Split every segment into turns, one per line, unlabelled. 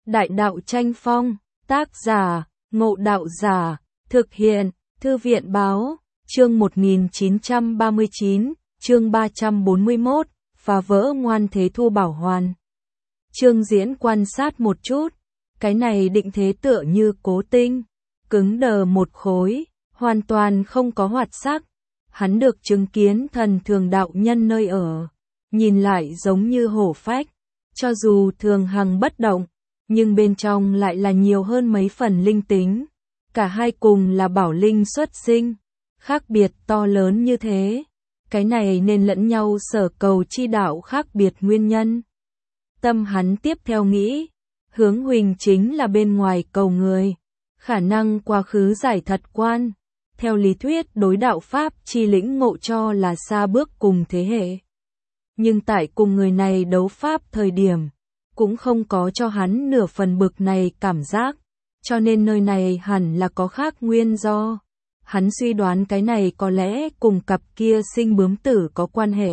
Đại đạo tranh phong, tác giả, Ngộ Đạo Giả, thực hiện, Thư viện báo, chương 1939, chương 341, phá vỡ ngoan thế thu bảo hoàn. Trương Diễn quan sát một chút, cái này định thế tựa như cố tinh, cứng đờ một khối, hoàn toàn không có hoạt sắc. Hắn được chứng kiến thần thường đạo nhân nơi ở, nhìn lại giống như hổ phách, cho dù thường hằng bất động, nhưng bên trong lại là nhiều hơn mấy phần linh tính. Cả hai cùng là bảo linh xuất sinh, khác biệt to lớn như thế, cái này nên lẫn nhau sở cầu chi đạo khác biệt nguyên nhân. Tâm hắn tiếp theo nghĩ, hướng huỳnh chính là bên ngoài cầu người, khả năng quá khứ giải thật quan, theo lý thuyết đối đạo pháp chi lĩnh ngộ cho là xa bước cùng thế hệ. Nhưng tại cùng người này đấu pháp thời điểm, cũng không có cho hắn nửa phần bực này cảm giác, cho nên nơi này hẳn là có khác nguyên do. Hắn suy đoán cái này có lẽ cùng cặp kia sinh bướm tử có quan hệ.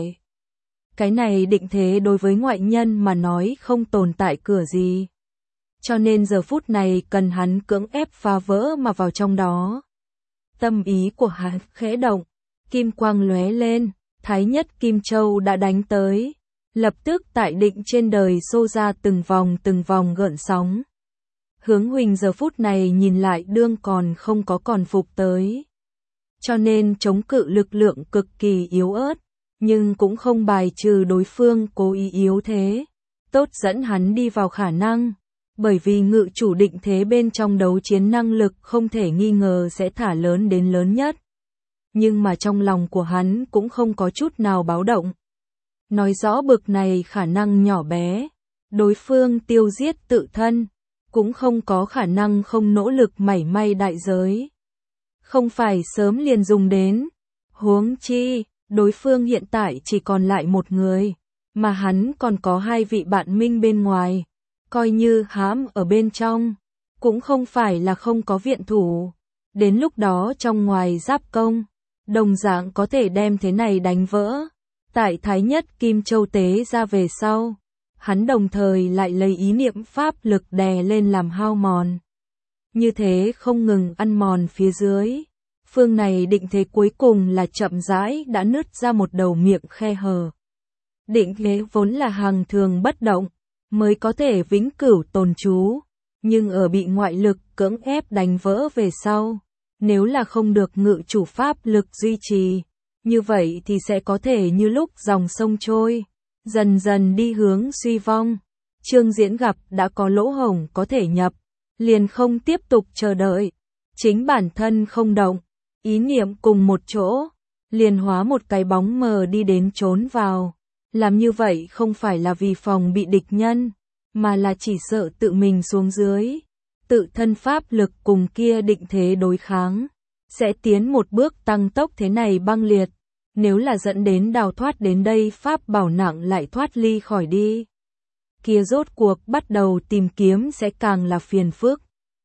Cái này định thế đối với ngoại nhân mà nói không tồn tại cửa gì. Cho nên giờ phút này cần hắn cưỡng ép phá vỡ mà vào trong đó. Tâm ý của hắn khẽ động, kim quang lóe lên, Thái Nhất Kim Châu đã đánh tới. Lập tức tại định trên đời xô ra từng vòng gợn sóng. Hướng huỳnh giờ phút này nhìn lại đương còn không có còn phục tới. Cho nên chống cự lực lượng cực kỳ yếu ớt, nhưng cũng không bài trừ đối phương cố ý yếu thế. Tốt dẫn hắn đi vào khả năng, bởi vì ngự chủ định thế bên trong đấu chiến năng lực không thể nghi ngờ sẽ thả lớn đến lớn nhất. Nhưng mà trong lòng của hắn cũng không có chút nào báo động. Nói rõ bực này khả năng nhỏ bé, đối phương tiêu giết tự thân, cũng không có khả năng không nỗ lực mảy may đại giới. Không phải sớm liền dùng đến, huống chi, đối phương hiện tại chỉ còn lại một người, mà hắn còn có hai vị bạn minh bên ngoài, coi như hãm ở bên trong, cũng không phải là không có viện thủ. Đến lúc đó trong ngoài giáp công, đồng dạng có thể đem thế này đánh vỡ. Tại Thái Nhất Kim Châu tế ra về sau, hắn đồng thời lại lấy ý niệm pháp lực đè lên làm hao mòn. Như thế không ngừng ăn mòn phía dưới, phương này định thế cuối cùng là chậm rãi đã nứt ra một đầu miệng khe hở. Định thế vốn là hàng thường bất động, mới có thể vĩnh cửu tồn trú, nhưng ở bị ngoại lực cưỡng ép đánh vỡ về sau, nếu là không được ngự chủ pháp lực duy trì, như vậy thì sẽ có thể như lúc dòng sông trôi, dần dần đi hướng suy vong. Trương Diễn gặp đã có lỗ hổng có thể nhập, liền không tiếp tục chờ đợi. Chính bản thân không động, ý niệm cùng một chỗ, liền hóa một cái bóng mờ đi đến trốn vào. Làm như vậy không phải là vì phòng bị địch nhân, mà là chỉ sợ tự mình xuống dưới. Tự thân pháp lực cùng kia định thế đối kháng, sẽ tiến một bước tăng tốc thế này băng liệt. Nếu là dẫn đến đào thoát đến đây pháp bảo nặng lại thoát ly khỏi đi, kia rốt cuộc bắt đầu tìm kiếm sẽ càng là phiền phức.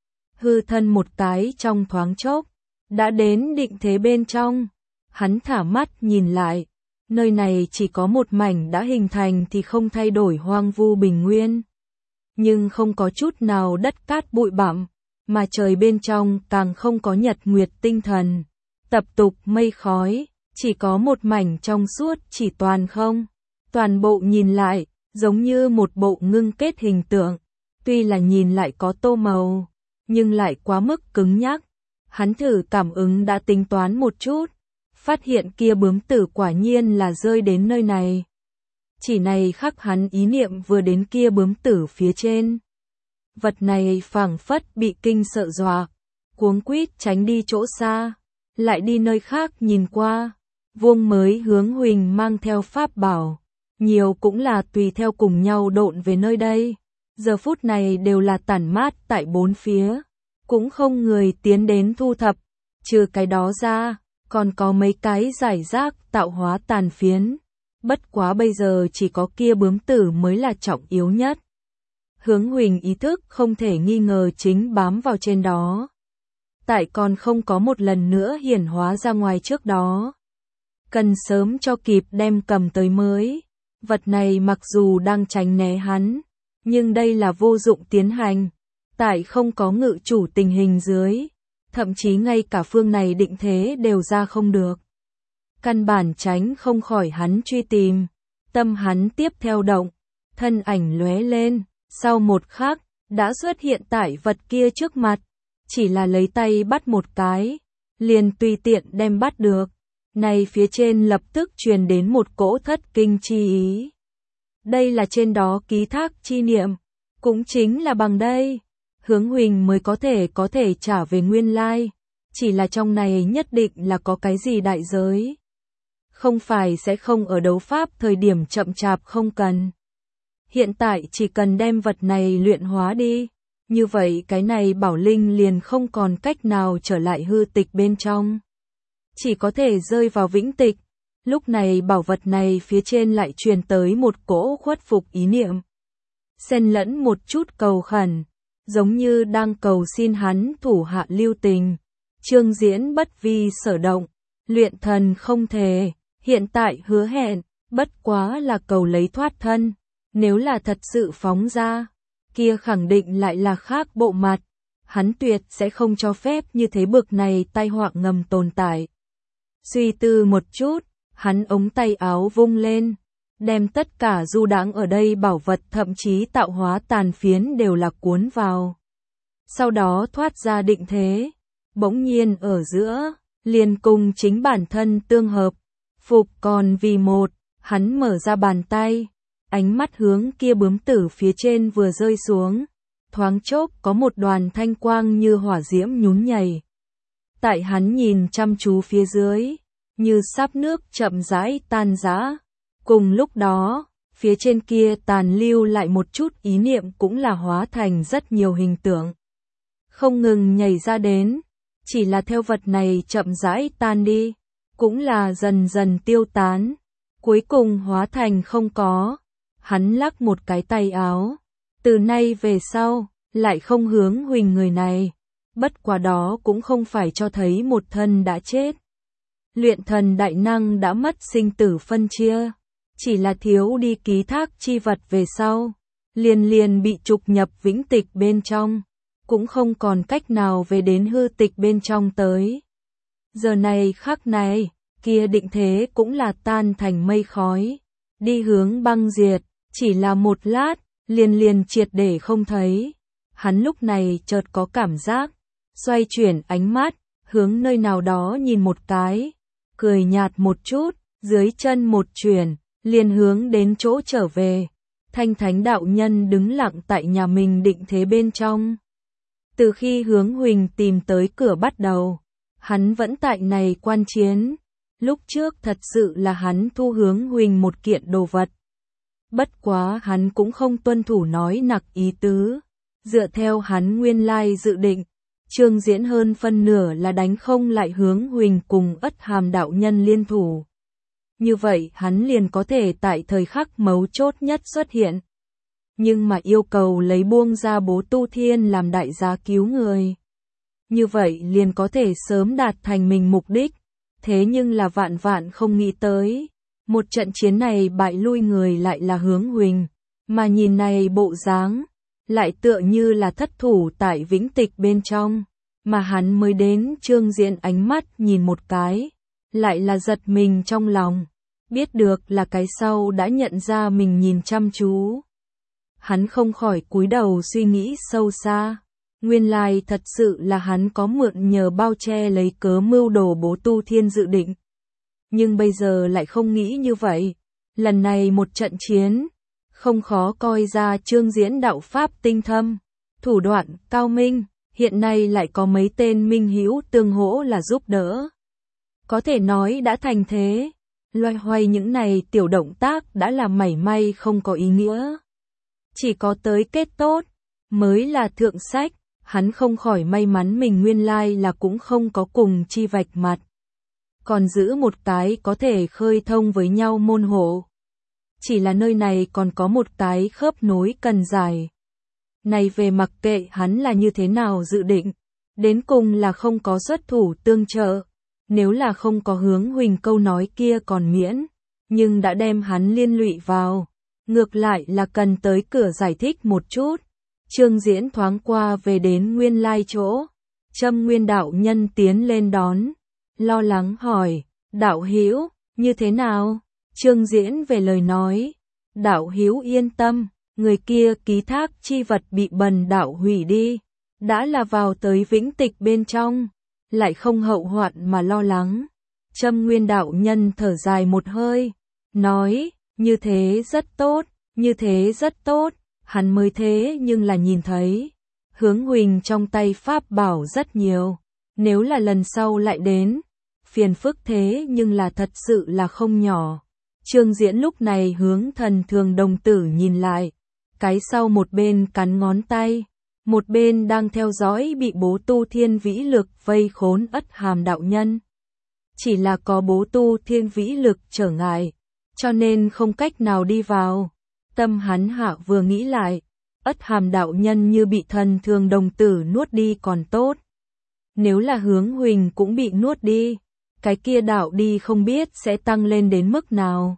Hư thân một cái trong thoáng chốc, đã đến định thế bên trong. Hắn thả mắt nhìn lại, nơi này chỉ có một mảnh đã hình thành thì không thay đổi hoang vu bình nguyên. Nhưng không có chút nào đất cát bụi bặm, mà trời bên trong càng không có nhật nguyệt tinh thần, tập tục mây khói. Chỉ có một mảnh trong suốt chỉ toàn không. Toàn bộ nhìn lại, giống như một bộ ngưng kết hình tượng. Tuy là nhìn lại có tô màu, nhưng lại quá mức cứng nhắc. Hắn thử cảm ứng đã tính toán một chút. Phát hiện kia bướm tử quả nhiên là rơi đến nơi này. Chỉ này khắc hắn ý niệm vừa đến kia bướm tử phía trên. Vật này phảng phất bị kinh sợ dọa, cuống quýt tránh đi chỗ xa. Lại đi nơi khác nhìn qua. Vuông mới hướng huỳnh mang theo pháp bảo, nhiều cũng là tùy theo cùng nhau độn về nơi đây. Giờ phút này đều là tản mát tại bốn phía, cũng không người tiến đến thu thập. Trừ cái đó ra, còn có mấy cái giải rác tạo hóa tàn phiến. Bất quá bây giờ chỉ có kia bướm tử mới là trọng yếu nhất. Hướng huỳnh ý thức không thể nghi ngờ chính bám vào trên đó. Tại còn không có một lần nữa hiển hóa ra ngoài trước đó. Cần sớm cho kịp đem cầm tới mới. Vật này mặc dù đang tránh né hắn, Nhưng đây là vô dụng tiến hành, tại không có ngự chủ tình hình dưới, thậm chí ngay cả phương này định thế đều ra không được. Căn bản tránh không khỏi hắn truy tìm, tâm hắn tiếp theo động, thân ảnh lóe lên, sau một khắc, đã xuất hiện tại vật kia trước mặt, chỉ là lấy tay bắt một cái, liền tùy tiện đem bắt được. Này phía trên lập tức truyền đến một cỗ thất kinh chi ý. Đây là trên đó ký thác chi niệm, cũng chính là bằng đây, Hướng Huỳnh mới có thể trả về nguyên lai, chỉ là trong này nhất định là có cái gì đại giới. Không phải sẽ không ở đấu pháp thời điểm chậm chạp không cần. Hiện tại chỉ cần đem vật này luyện hóa đi, như vậy cái này bảo linh liền không còn cách nào trở lại hư tịch bên trong. Chỉ có thể rơi vào vĩnh tịch, lúc này bảo vật này phía trên lại truyền tới một cỗ khuất phục ý niệm. Xen lẫn một chút cầu khẩn, giống như đang cầu xin hắn thủ hạ lưu tình. Trương Diễn bất vi sở động, luyện thần không thể, hiện tại hứa hẹn, bất quá là cầu lấy thoát thân. Nếu là thật sự phóng ra, kia khẳng định lại là khác bộ mặt. Hắn tuyệt sẽ không cho phép như thế bực này tai họa ngầm tồn tại. Suy tư một chút, hắn ống tay áo vung lên, đem tất cả du đãng ở đây bảo vật thậm chí tạo hóa tàn phiến đều là cuốn vào. Sau đó thoát ra định thế, bỗng nhiên ở giữa, liền cùng chính bản thân tương hợp, phục còn vì một, hắn mở ra bàn tay, ánh mắt hướng kia bướm tử phía trên vừa rơi xuống, thoáng chốc có một đoàn thanh quang như hỏa diễm nhún nhảy. Tại hắn nhìn chăm chú phía dưới, như sáp nước chậm rãi tan rã. Cùng lúc đó, phía trên kia tàn lưu lại một chút ý niệm cũng là hóa thành rất nhiều hình tượng. Không ngừng nhảy ra đến, chỉ là theo vật này chậm rãi tan đi, cũng là dần dần tiêu tán, cuối cùng hóa thành không có. Hắn lắc một cái tay áo, từ nay về sau, lại không hướng Huỳnh người này, bất quá đó cũng không phải cho thấy một thân đã chết. Luyện thần đại năng đã mất sinh tử phân chia, chỉ là thiếu đi ký thác chi vật về sau, liền bị trục nhập vĩnh tịch bên trong, cũng không còn cách nào về đến hư tịch bên trong tới. Giờ này khắc này, kia định thế cũng là tan thành mây khói, đi hướng băng diệt, chỉ là một lát, liền triệt để không thấy. Hắn lúc này chợt có cảm giác, xoay chuyển ánh mắt, hướng nơi nào đó nhìn một cái, cười nhạt một chút, dưới chân một chuyển, liền hướng đến chỗ trở về. Thanh Thánh đạo nhân đứng lặng tại nhà mình định thế bên trong. Từ khi Hướng Huỳnh tìm tới cửa bắt đầu, hắn vẫn tại này quan chiến. Lúc trước thật sự là hắn thu Hướng Huỳnh một kiện đồ vật. Bất quá hắn cũng không tuân thủ nói nặc ý tứ. Dựa theo hắn nguyên lai dự định, Trương Diễn hơn phân nửa là đánh không lại Hướng Huỳnh cùng Ất Hàm đạo nhân liên thủ. Như vậy hắn liền có thể tại thời khắc mấu chốt nhất xuất hiện. Nhưng mà yêu cầu lấy buông ra Bố Tu Thiên làm đại giá cứu người. Như vậy liền có thể sớm đạt thành mình mục đích. Thế nhưng là vạn vạn không nghĩ tới. Một trận chiến này bại lui người lại là Hướng Huỳnh. Mà nhìn này bộ dáng, lại tựa như là thất thủ tại vĩnh tịch bên trong. Mà hắn mới đến Trương Diễn ánh mắt nhìn một cái, lại là giật mình trong lòng. Biết được là cái sau đã nhận ra mình nhìn chăm chú. Hắn không khỏi cúi đầu suy nghĩ sâu xa. Nguyên lai thật sự là hắn có mượn nhờ bao che lấy cớ mưu đồ Bố Tu Thiên dự định. Nhưng bây giờ lại không nghĩ như vậy. Lần này một trận chiến, không khó coi ra Trương Diễn đạo pháp tinh thâm, thủ đoạn cao minh, hiện nay lại có mấy tên minh hữu tương hỗ là giúp đỡ. Có thể nói đã thành thế, loay hoay những này tiểu động tác đã là mảy may không có ý nghĩa. Chỉ có tới kết tốt, mới là thượng sách, hắn không khỏi may mắn mình nguyên lai là cũng không có cùng chi vạch mặt. Còn giữ một cái có thể khơi thông với nhau môn hộ. Chỉ là nơi này còn có một cái khớp nối cần giải. Này về mặc kệ hắn là như thế nào dự định, đến cùng là không có xuất thủ tương trợ. Nếu là không có Hướng Huỳnh câu nói kia còn miễn, nhưng đã đem hắn liên lụy vào, ngược lại là cần tới cửa giải thích một chút. Trương Diễn thoáng qua về đến nguyên lai chỗ. Châm Nguyên đạo nhân tiến lên đón, lo lắng hỏi, đạo hữu, như thế nào? Trương Diễn về lời nói, đạo hữu yên tâm, người kia ký thác chi vật bị bần đạo hủy đi, đã là vào tới vĩnh tịch bên trong, lại không hậu hoạn mà lo lắng. Châm Nguyên đạo nhân thở dài một hơi, nói, như thế rất tốt, như thế rất tốt, hắn mới thế nhưng là nhìn thấy. Hướng Huỳnh trong tay pháp bảo rất nhiều, nếu là lần sau lại đến, phiền phức thế nhưng là thật sự là không nhỏ. Trương Diễn lúc này hướng Thần Thường đồng tử nhìn lại, cái sau một bên cắn ngón tay, một bên đang theo dõi bị Bố Tu Thiên Vĩ Lực vây khốn Ất Hàm đạo nhân. Chỉ là có Bố Tu Thiên Vĩ Lực trở ngại, cho nên không cách nào đi vào. Tâm hắn hạ vừa nghĩ lại, Ất Hàm đạo nhân như bị Thần Thường đồng tử nuốt đi còn tốt. Nếu là Hướng Huỳnh cũng bị nuốt đi, cái kia đạo đi không biết sẽ tăng lên đến mức nào.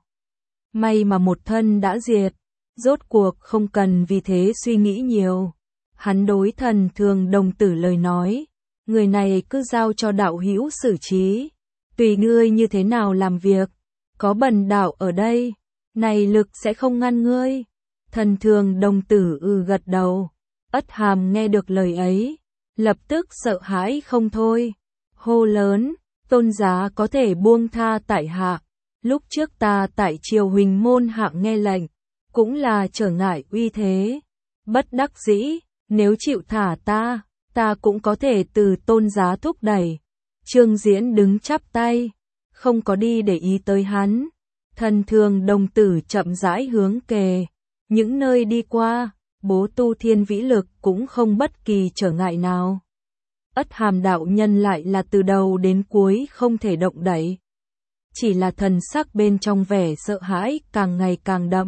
May mà một thân đã diệt, rốt cuộc không cần vì thế suy nghĩ nhiều. Hắn đối Thần Thường đồng tử lời nói, người này cứ giao cho đạo hữu xử trí, tùy ngươi như thế nào làm việc, có bần đạo ở đây, này lực sẽ không ngăn ngươi. Thần Thường đồng tử gật đầu. Ất Hàm nghe được lời ấy, lập tức sợ hãi không thôi, hô lớn, tôn giá có thể buông tha tại hạ, lúc trước ta tại triều Huỳnh môn hạ nghe lệnh, cũng là trở ngại uy thế, bất đắc dĩ, nếu chịu thả ta cũng có thể từ tôn giá thúc đẩy. Trương Diễn đứng chắp tay, không có đi để ý tới hắn. Thần Thường đồng tử chậm rãi hướng kề, những nơi đi qua, Bố Tu Thiên Vĩ Lực cũng không bất kỳ trở ngại nào. Ất Hàm đạo nhân lại là từ đầu đến cuối không thể động đậy. Chỉ là thần sắc bên trong vẻ sợ hãi càng ngày càng đậm.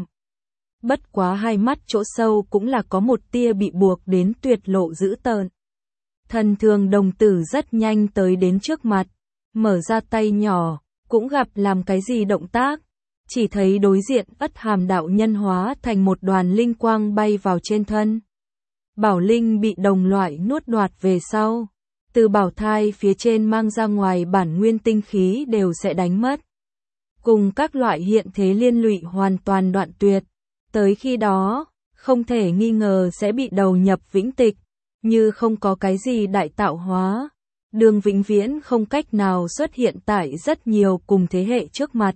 Bất quá hai mắt chỗ sâu cũng là có một tia bị buộc đến tuyệt lộ dữ tợn. Thần Thường đồng tử rất nhanh tới đến trước mặt, mở ra tay nhỏ, cũng gặp làm cái gì động tác. Chỉ thấy đối diện Ất Hàm đạo nhân hóa thành một đoàn linh quang bay vào trên thân. Bảo linh bị đồng loại nuốt đoạt về sau, từ bảo thai phía trên mang ra ngoài bản nguyên tinh khí đều sẽ đánh mất. Cùng các loại hiện thế liên lụy hoàn toàn đoạn tuyệt, tới khi đó, không thể nghi ngờ sẽ bị đầu nhập vĩnh tịch, như không có cái gì đại tạo hóa. Đường vĩnh viễn không cách nào xuất hiện tại rất nhiều cùng thế hệ trước mặt.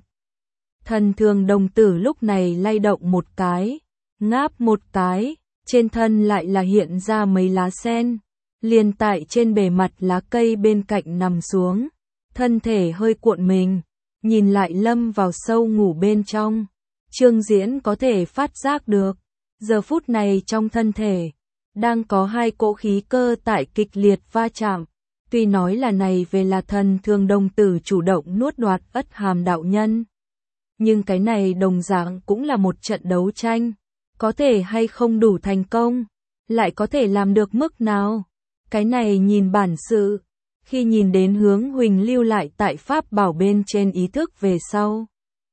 Thần Thường đồng tử lúc này lay động một cái, ngáp một cái, trên thân lại là hiện ra mấy lá sen, liền tại trên bề mặt lá cây bên cạnh nằm xuống, thân thể hơi cuộn mình, nhìn lại lâm vào sâu ngủ bên trong. Trương Diễn có thể phát giác được, giờ phút này trong thân thể, đang có hai cỗ khí cơ tại kịch liệt va chạm. Tuy nói là này về là Thần Thường đồng tử chủ động nuốt đoạt Ất Hàm đạo nhân, nhưng cái này đồng dạng cũng là một trận đấu tranh, có thể hay không đủ thành công, lại có thể làm được mức nào, cái này nhìn bản sự. Khi nhìn đến Hướng Huỳnh lưu lại tại pháp bảo bên trên ý thức về sau,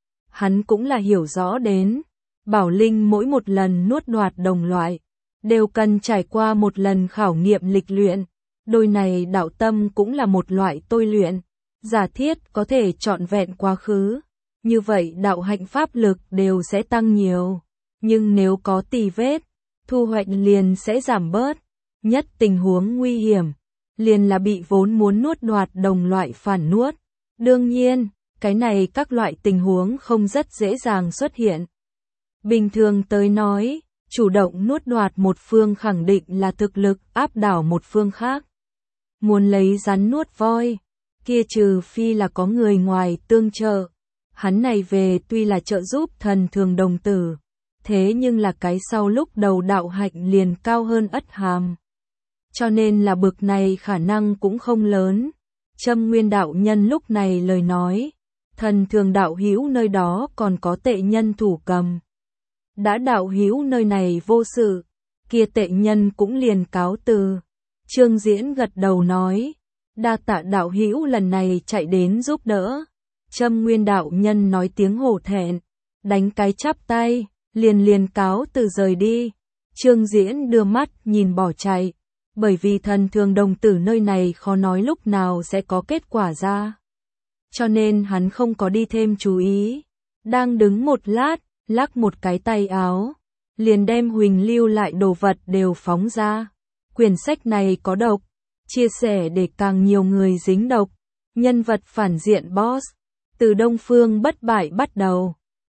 hắn cũng là hiểu rõ đến, bảo linh mỗi một lần nuốt đoạt đồng loại, đều cần trải qua một lần khảo nghiệm lịch luyện, đôi này đạo tâm cũng là một loại tôi luyện, giả thiết có thể trọn vẹn quá khứ. Như vậy đạo hạnh pháp lực đều sẽ tăng nhiều, nhưng nếu có tì vết, thu hoạch liền sẽ giảm bớt. Nhất tình huống nguy hiểm, liền là bị vốn muốn nuốt đoạt đồng loại phản nuốt. Đương nhiên, cái này các loại tình huống không rất dễ dàng xuất hiện. Bình thường tới nói, chủ động nuốt đoạt một phương khẳng định là thực lực áp đảo một phương khác. Muốn lấy rắn nuốt voi, kia trừ phi là có người ngoài tương trợ. Hắn này về tuy là trợ giúp Thần Thường đồng tử, thế nhưng là cái sau lúc đầu đạo hạnh liền cao hơn Ất Hàm. Cho nên là bực này khả năng cũng không lớn. Châm Nguyên đạo nhân lúc này lời nói, Thần Thường đạo hữu nơi đó còn có tệ nhân thủ cầm. Đã đạo hữu nơi này vô sự, kia tệ nhân cũng liền cáo từ. Trương Diễn gật đầu nói, đa tạ đạo hữu lần này chạy đến giúp đỡ. Châm Nguyên đạo nhân nói tiếng hổ thẹn, đánh cái chắp tay, liền cáo từ rời đi. Trương Diễn đưa mắt nhìn bỏ chạy, bởi vì thần thường đồng tử nơi này khó nói lúc nào sẽ có kết quả ra. Cho nên hắn không có đi thêm chú ý. Đang đứng một lát, lắc một cái tay áo, liền đem Huỳnh lưu lại đồ vật đều phóng ra. Quyển sách này có độc, chia sẻ để càng nhiều người dính độc. Nhân vật phản diện boss, từ Đông Phương bất bại bắt đầu.